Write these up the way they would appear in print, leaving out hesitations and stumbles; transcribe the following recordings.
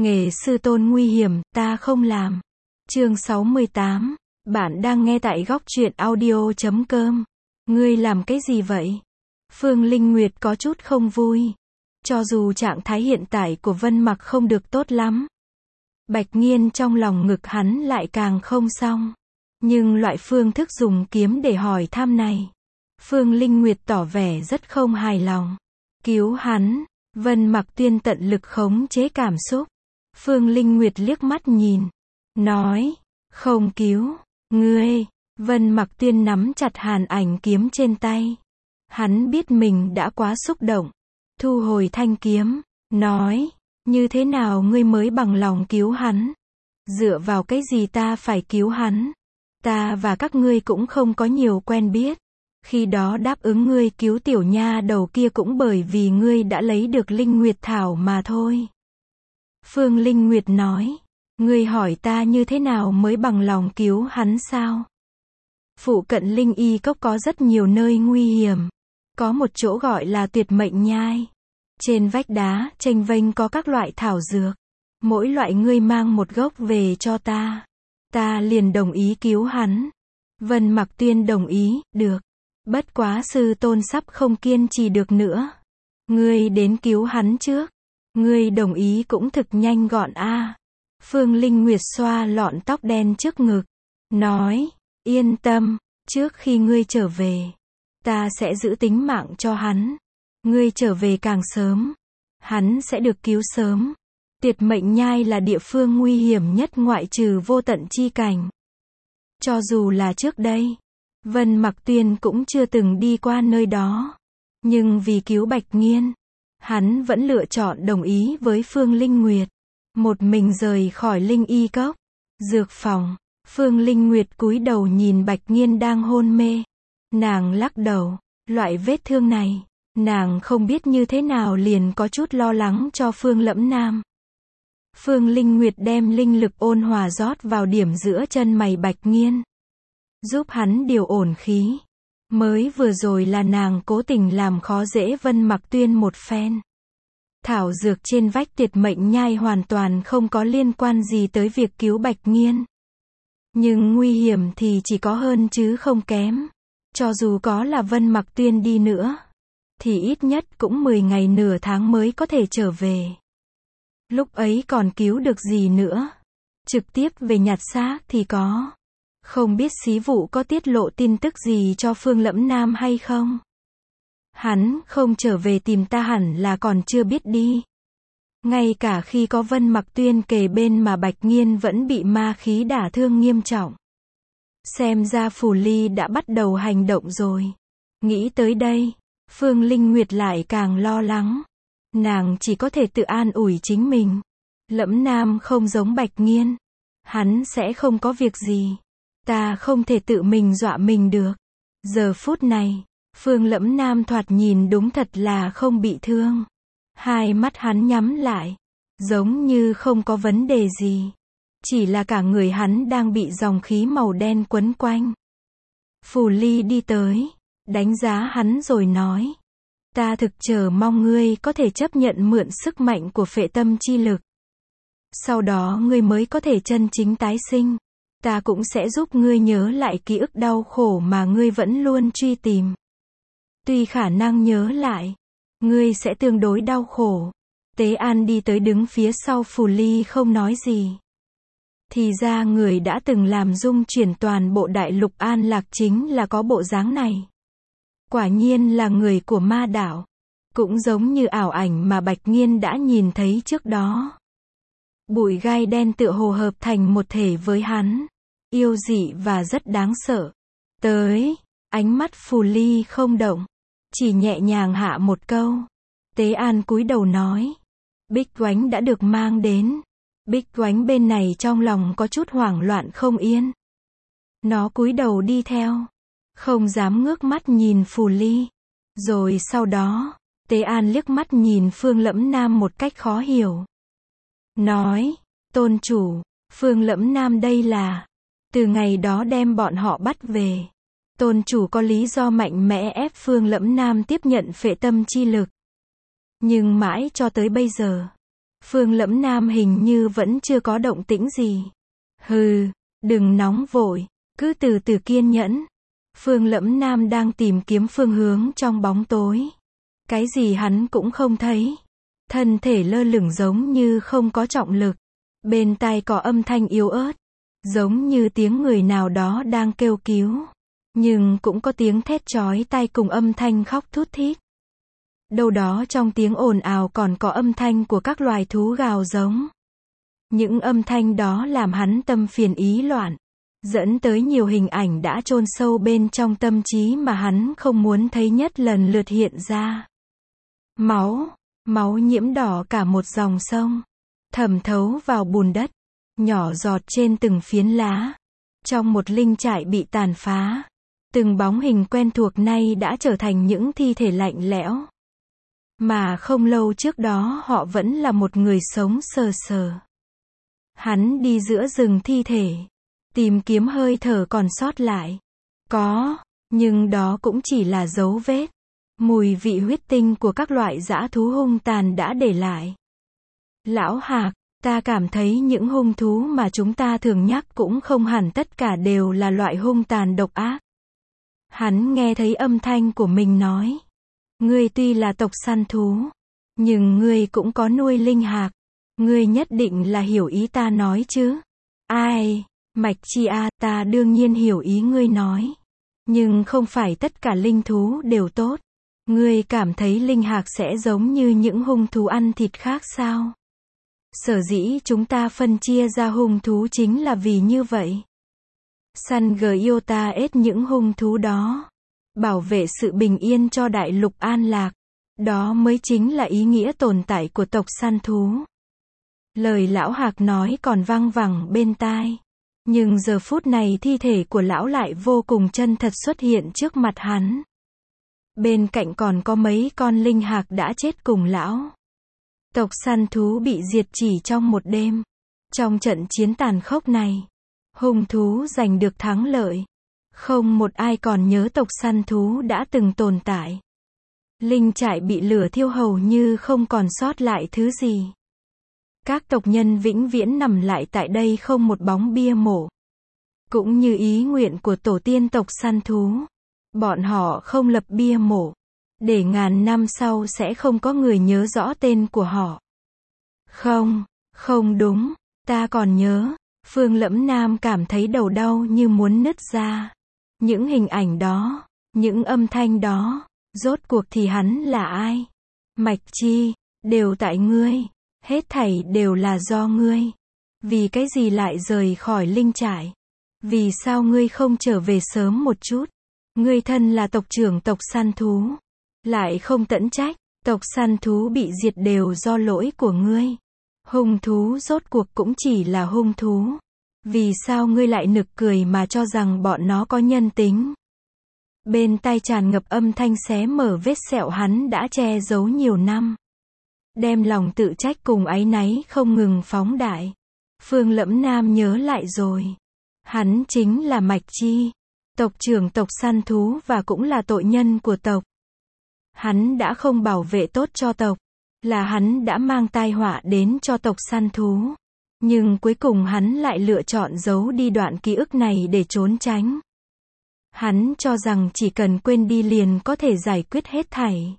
Nghề sư tôn nguy hiểm, ta không làm. Chương 68. Bạn đang nghe tại góc truyện audio.com. Ngươi làm cái gì vậy? Phương Linh Nguyệt có chút không vui. Cho dù trạng thái hiện tại của Vân Mặc không được tốt lắm, Bạch Nghiên trong lòng ngực hắn lại càng không xong. Nhưng loại phương thức dùng kiếm để hỏi thăm này, Phương Linh Nguyệt tỏ vẻ rất không hài lòng. Cứu hắn. Vân Mặc Tuyên tận lực khống chế cảm xúc. Phương Linh Nguyệt liếc mắt nhìn, nói, không cứu, ngươi. Vân Mặc Tuyên nắm chặt hàn ảnh kiếm trên tay. Hắn biết mình đã quá xúc động, thu hồi thanh kiếm, nói, như thế nào ngươi mới bằng lòng cứu hắn? Dựa vào cái gì ta phải cứu hắn? Ta và các ngươi cũng không có nhiều quen biết. Khi đó đáp ứng ngươi cứu tiểu nha đầu kia cũng bởi vì ngươi đã lấy được Linh Nguyệt Thảo mà thôi. Phương Linh Nguyệt nói, ngươi hỏi ta như thế nào mới bằng lòng cứu hắn sao? Phụ cận Linh Y Cốc có rất nhiều nơi nguy hiểm. Có một chỗ gọi là Tuyệt Mệnh Nhai. Trên vách đá, chênh vênh có các loại thảo dược. Mỗi loại ngươi mang một gốc về cho ta. Ta liền đồng ý cứu hắn. Vân Mặc Tuyên đồng ý, được. Bất quá sư tôn sắp không kiên trì được nữa. Ngươi đến cứu hắn trước. Ngươi đồng ý cũng thực nhanh gọn a. Phương Linh Nguyệt xoa lọn tóc đen trước ngực, nói, yên tâm, trước khi ngươi trở về, ta sẽ giữ tính mạng cho hắn. Ngươi trở về càng sớm, hắn sẽ được cứu sớm. Tuyệt Mệnh Nhai là địa phương nguy hiểm nhất ngoại trừ Vô Tận Chi Cảnh. Cho dù là trước đây, Vân Mặc Tuyên cũng chưa từng đi qua nơi đó. Nhưng vì cứu Bạch Nghiên, hắn vẫn lựa chọn đồng ý với Phương Linh Nguyệt. Một mình rời khỏi Linh Y Cốc. Dược phòng. Phương Linh Nguyệt cúi đầu nhìn Bạch Nghiên đang hôn mê. Nàng lắc đầu. Loại vết thương này, nàng không biết như thế nào liền có chút lo lắng cho Phương Lẫm Nam. Phương Linh Nguyệt đem linh lực ôn hòa rót vào điểm giữa chân mày Bạch Nghiên, giúp hắn điều ổn khí. Mới vừa rồi là nàng cố tình làm khó dễ Vân Mặc Tuyên một phen. Thảo dược trên vách Tuyệt Mệnh Nhai hoàn toàn không có liên quan gì tới việc cứu Bạch Nghiên. Nhưng nguy hiểm thì chỉ có hơn chứ không kém. Cho dù có là Vân Mặc Tuyên đi nữa, thì ít nhất cũng 10 ngày nửa tháng mới có thể trở về. Lúc ấy còn cứu được gì nữa? Trực tiếp về nhặt xác thì có. Không biết Xí Vụ có tiết lộ tin tức gì cho Phương Lẫm Nam hay không? Hắn không trở về tìm ta hẳn là còn chưa biết đi. Ngay cả khi có Vân Mặc Tuyên kề bên mà Bạch Nghiên vẫn bị ma khí đả thương nghiêm trọng. Xem ra Phù Ly đã bắt đầu hành động rồi. Nghĩ tới đây, Phương Linh Nguyệt lại càng lo lắng. Nàng chỉ có thể tự an ủi chính mình. Lẫm Nam không giống Bạch Nghiên. Hắn sẽ không có việc gì. Ta không thể tự mình dọa mình được. Giờ phút này, Phương Lẫm Nam thoạt nhìn đúng thật là không bị thương. Hai mắt hắn nhắm lại, giống như không có vấn đề gì. Chỉ là cả người hắn đang bị dòng khí màu đen quấn quanh. Phù Ly đi tới, đánh giá hắn rồi nói. Ta thực chờ mong ngươi có thể chấp nhận mượn sức mạnh của phệ tâm chi lực. Sau đó ngươi mới có thể chân chính tái sinh. Ta cũng sẽ giúp ngươi nhớ lại ký ức đau khổ mà ngươi vẫn luôn truy tìm. Tuy khả năng nhớ lại, ngươi sẽ tương đối đau khổ. Tế An đi tới đứng phía sau Phù Ly không nói gì. Thì ra người đã từng làm dung chuyển toàn bộ đại lục An Lạc chính là có bộ dáng này. Quả nhiên là người của ma đảo. Cũng giống như ảo ảnh mà Bạch Nghiên đã nhìn thấy trước đó. Bụi gai đen tựa hồ hợp thành một thể với hắn. Yêu dị và rất đáng sợ. Tới, ánh mắt Phù Ly không động. Chỉ nhẹ nhàng hạ một câu. Tế An cúi đầu nói. Bích Oánh đã được mang đến. Bích Oánh bên này trong lòng có chút hoảng loạn không yên. Nó cúi đầu đi theo. Không dám ngước mắt nhìn Phù Ly. Rồi sau đó, Tế An liếc mắt nhìn Phương Lẫm Nam một cách khó hiểu. Nói, tôn chủ, Phương Lẫm Nam đây là, từ ngày đó đem bọn họ bắt về. Tôn chủ có lý do mạnh mẽ ép Phương Lẫm Nam tiếp nhận phệ tâm chi lực. Nhưng mãi cho tới bây giờ, Phương Lẫm Nam hình như vẫn chưa có động tĩnh gì. Hừ, đừng nóng vội, cứ từ từ kiên nhẫn. Phương Lẫm Nam đang tìm kiếm phương hướng trong bóng tối. Cái gì hắn cũng không thấy. Thân thể lơ lửng giống như không có trọng lực. Bên tai có âm thanh yếu ớt, giống như tiếng người nào đó đang kêu cứu. Nhưng cũng có tiếng thét chói tai cùng âm thanh khóc thút thít. Đâu đó trong tiếng ồn ào còn có âm thanh của các loài thú gào giống. Những âm thanh đó làm hắn tâm phiền ý loạn, dẫn tới nhiều hình ảnh đã chôn sâu bên trong tâm trí mà hắn không muốn thấy nhất lần lượt hiện ra. Máu nhiễm đỏ cả một dòng sông, thẩm thấu vào bùn đất, nhỏ giọt trên từng phiến lá. Trong một linh trại bị tàn phá, từng bóng hình quen thuộc nay đã trở thành những thi thể lạnh lẽo. Mà không lâu trước đó họ vẫn là một người sống sờ sờ. Hắn đi giữa rừng thi thể, tìm kiếm hơi thở còn sót lại. Có, nhưng đó cũng chỉ là dấu vết. Mùi vị huyết tinh của các loại dã thú hung tàn đã để lại. Lão Hạc, ta cảm thấy những hung thú mà chúng ta thường nhắc cũng không hẳn tất cả đều là loại hung tàn độc ác. Hắn nghe thấy âm thanh của mình nói. Ngươi tuy là tộc săn thú, nhưng ngươi cũng có nuôi linh hạc. Ngươi nhất định là hiểu ý ta nói chứ? Ai, Mạch Chi a, ta đương nhiên hiểu ý ngươi nói. Nhưng không phải tất cả linh thú đều tốt. Ngươi cảm thấy linh hạc sẽ giống như những hung thú ăn thịt khác sao? Sở dĩ chúng ta phân chia ra hung thú chính là vì như vậy. Săn Giota ết những hung thú đó. Bảo vệ sự bình yên cho đại lục an lạc. Đó mới chính là ý nghĩa tồn tại của tộc săn thú. Lời lão Hạc nói còn vang vẳng bên tai. Nhưng giờ phút này thi thể của lão lại vô cùng chân thật xuất hiện trước mặt hắn. Bên cạnh còn có mấy con linh hạc đã chết cùng lão. Tộc săn thú bị diệt chỉ trong một đêm. Trong trận chiến tàn khốc này, hung thú giành được thắng lợi. Không một ai còn nhớ tộc săn thú đã từng tồn tại. Linh trại bị lửa thiêu hầu như không còn sót lại thứ gì. Các tộc nhân vĩnh viễn nằm lại tại đây không một bóng bia mộ. Cũng như ý nguyện của tổ tiên tộc săn thú. Bọn họ không lập bia mộ, để ngàn năm sau sẽ không có người nhớ rõ tên của họ. Không đúng, ta còn nhớ. Phương Lẫm Nam cảm thấy đầu đau như muốn nứt ra. Những hình ảnh đó, những âm thanh đó, rốt cuộc thì hắn là ai? Mạch Chi, đều tại ngươi. Hết thảy đều là do ngươi. Vì cái gì lại rời khỏi linh trại? Vì sao ngươi không trở về sớm một chút? Ngươi thân là tộc trưởng tộc săn thú, lại không tẫn trách. Tộc săn thú bị diệt đều do lỗi của ngươi. Hung thú rốt cuộc cũng chỉ là hung thú. Vì sao ngươi lại nực cười mà cho rằng bọn nó có nhân tính? Bên tai tràn ngập âm thanh xé mở vết sẹo hắn đã che giấu nhiều năm. Đem lòng tự trách cùng áy náy không ngừng phóng đại. Phương Lẫm Nam nhớ lại rồi. Hắn chính là Mạch Chi, tộc trưởng tộc săn thú và cũng là tội nhân của tộc. Hắn đã không bảo vệ tốt cho tộc. Là hắn đã mang tai họa đến cho tộc săn thú. Nhưng cuối cùng hắn lại lựa chọn giấu đi đoạn ký ức này để trốn tránh. Hắn cho rằng chỉ cần quên đi liền có thể giải quyết hết thảy.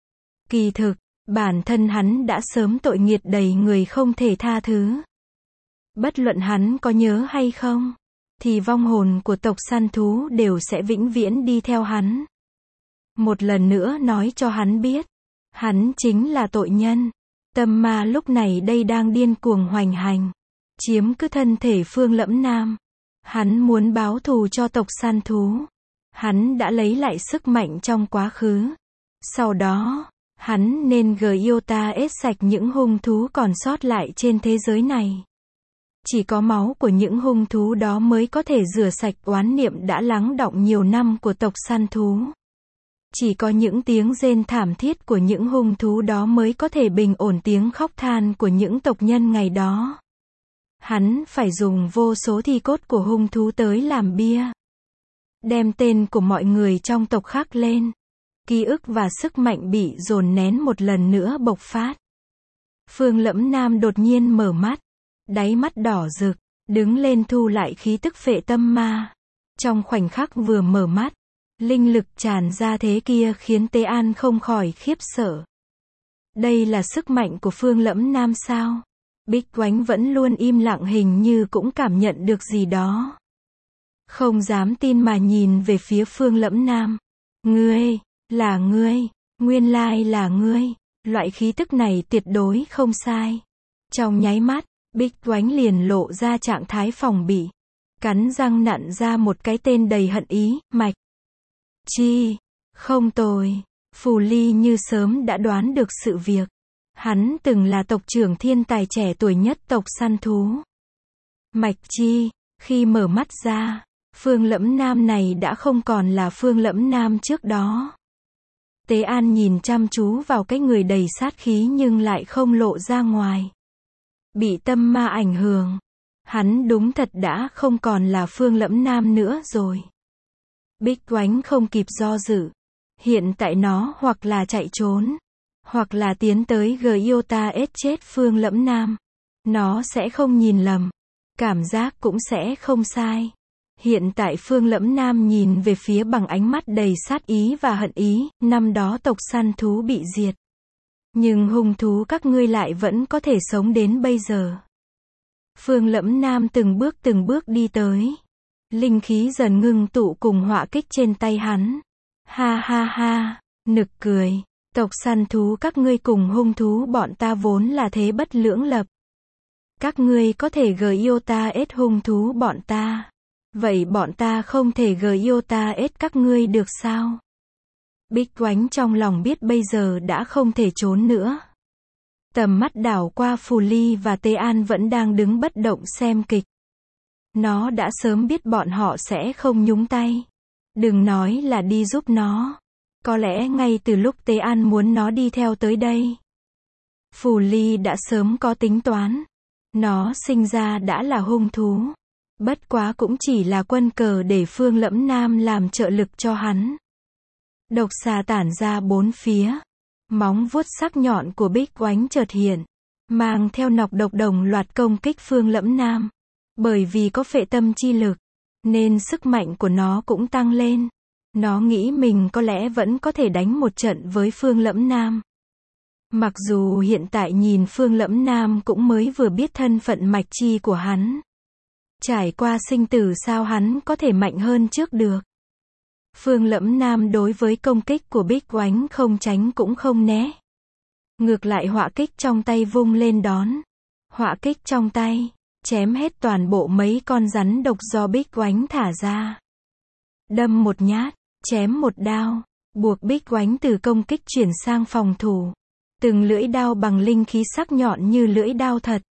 Kỳ thực, bản thân hắn đã sớm tội nghiệt đầy người không thể tha thứ. Bất luận hắn có nhớ hay không, thì vong hồn của tộc săn thú đều sẽ vĩnh viễn đi theo hắn. Một lần nữa nói cho hắn biết, hắn chính là tội nhân. Tâm ma lúc này đây đang điên cuồng hoành hành, chiếm cứ thân thể Phương Lẫm Nam. Hắn muốn báo thù cho tộc săn thú. Hắn đã lấy lại sức mạnh trong quá khứ. Sau đó, hắn nên Giota ết sạch những hung thú còn sót lại trên thế giới này. Chỉ có máu của những hung thú đó mới có thể rửa sạch oán niệm đã lắng đọng nhiều năm của tộc săn thú. Chỉ có những tiếng rên thảm thiết của những hung thú đó mới có thể bình ổn tiếng khóc than của những tộc nhân ngày đó. Hắn phải dùng vô số thi cốt của hung thú tới làm bia. Đem tên của mọi người trong tộc khắc lên. Ký ức và sức mạnh bị dồn nén một lần nữa bộc phát. Phương Lẫm Nam đột nhiên mở mắt, đáy mắt đỏ rực, đứng lên thu lại khí tức phệ tâm ma. Trong khoảnh khắc vừa mở mắt, linh lực tràn ra thế kia khiến Tế An không khỏi khiếp sợ. Đây là sức mạnh của Phương Lẫm Nam sao? Bích Oánh vẫn luôn im lặng hình như cũng cảm nhận được gì đó. Không dám tin mà nhìn về phía Phương Lẫm Nam. Ngươi, là ngươi, nguyên lai là ngươi, loại khí tức này tuyệt đối không sai. Trong nháy mắt, Bích Oánh liền lộ ra trạng thái phòng bị. Cắn răng nặn ra một cái tên đầy hận ý, Mạch Chi. Không tồi. Phù Ly như sớm đã đoán được sự việc. Hắn từng là tộc trưởng thiên tài trẻ tuổi nhất tộc săn thú. Mạch Chi, khi mở mắt ra, Phương Lẫm Nam này đã không còn là Phương Lẫm Nam trước đó. Tế An nhìn chăm chú vào cái người đầy sát khí nhưng lại không lộ ra ngoài. Bị tâm ma ảnh hưởng. Hắn đúng thật đã không còn là Phương Lẫm Nam nữa rồi. Bích Oánh không kịp do dự. Hiện tại nó hoặc là chạy trốn, hoặc là tiến tới Gyota chết Phương Lẫm Nam. Nó sẽ không nhìn lầm. Cảm giác cũng sẽ không sai. Hiện tại Phương Lẫm Nam nhìn về phía bằng ánh mắt đầy sát ý và hận ý. Năm đó tộc săn thú bị diệt. Nhưng hung thú các ngươi lại vẫn có thể sống đến bây giờ. Phương Lẫm Nam từng bước đi tới. Linh khí dần ngưng tụ cùng họa kích trên tay hắn. Ha ha ha, nực cười. Tộc săn thú các ngươi cùng hung thú bọn ta vốn là thế bất lưỡng lập. Các ngươi có thể Gyota hung thú bọn ta. Vậy bọn ta không thể Gyota các ngươi được sao? Bích Oánh trong lòng biết bây giờ đã không thể trốn nữa. Tầm mắt đảo qua Phù Ly và Tế An vẫn đang đứng bất động xem kịch. Nó đã sớm biết bọn họ sẽ không nhúng tay. Đừng nói là đi giúp nó. Có lẽ ngay từ lúc Tế An muốn nó đi theo tới đây. Phù Ly đã sớm có tính toán. Nó sinh ra đã là hung thú. Bất quá cũng chỉ là quân cờ để Phương Lẫm Nam làm trợ lực cho hắn. Độc xà tản ra bốn phía. Móng vuốt sắc nhọn của Bích Oánh chợt hiện. Mang theo nọc độc đồng loạt công kích Phương Lẫm Nam. Bởi vì có phệ tâm chi lực. Nên sức mạnh của nó cũng tăng lên. Nó nghĩ mình có lẽ vẫn có thể đánh một trận với Phương Lẫm Nam. Mặc dù hiện tại nhìn Phương Lẫm Nam cũng mới vừa biết thân phận Mạch Chi của hắn. Trải qua sinh tử sao hắn có thể mạnh hơn trước được. Phương Lẫm Nam đối với công kích của Bích Oánh không tránh cũng không né. Ngược lại họa kích trong tay vung lên đón. Họa kích trong tay, chém hết toàn bộ mấy con rắn độc do Bích Oánh thả ra. Đâm một nhát, chém một đao, buộc Bích Oánh từ công kích chuyển sang phòng thủ. Từng lưỡi đao bằng linh khí sắc nhọn như lưỡi đao thật.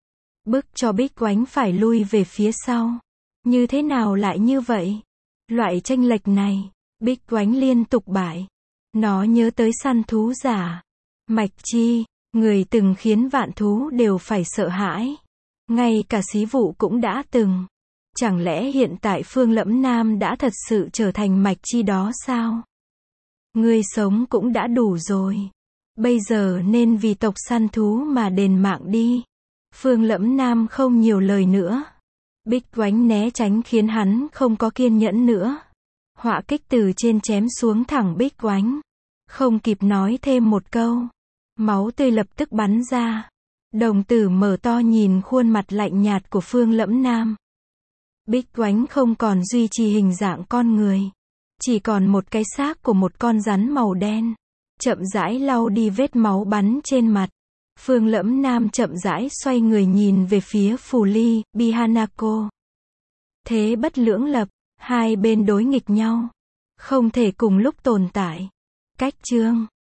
Bức cho Bích Oánh phải lui về phía sau. Như thế nào lại như vậy? Loại chênh lệch này, Bích Oánh liên tục bại. Nó nhớ tới săn thú giả. Mạch Chi, người từng khiến vạn thú đều phải sợ hãi. Ngay cả Xí Vụ cũng đã từng. Chẳng lẽ hiện tại Phương Lẫm Nam đã thật sự trở thành Mạch Chi đó sao? Ngươi sống cũng đã đủ rồi. Bây giờ nên vì tộc săn thú mà đền mạng đi. Phương Lẫm Nam không nhiều lời nữa. Bích Oánh né tránh khiến hắn không có kiên nhẫn nữa. Họa kích từ trên chém xuống thẳng Bích Oánh. Không kịp nói thêm một câu. Máu tươi lập tức bắn ra. Đồng tử mở to nhìn khuôn mặt lạnh nhạt của Phương Lẫm Nam. Bích Oánh không còn duy trì hình dạng con người. Chỉ còn một cái xác của một con rắn màu đen. Chậm rãi lau đi vết máu bắn trên mặt. Phương Lẫm Nam chậm rãi xoay người nhìn về phía Phù Ly, Bihanako. Thế bất lưỡng lập, hai bên đối nghịch nhau. Không thể cùng lúc tồn tại. Cách chương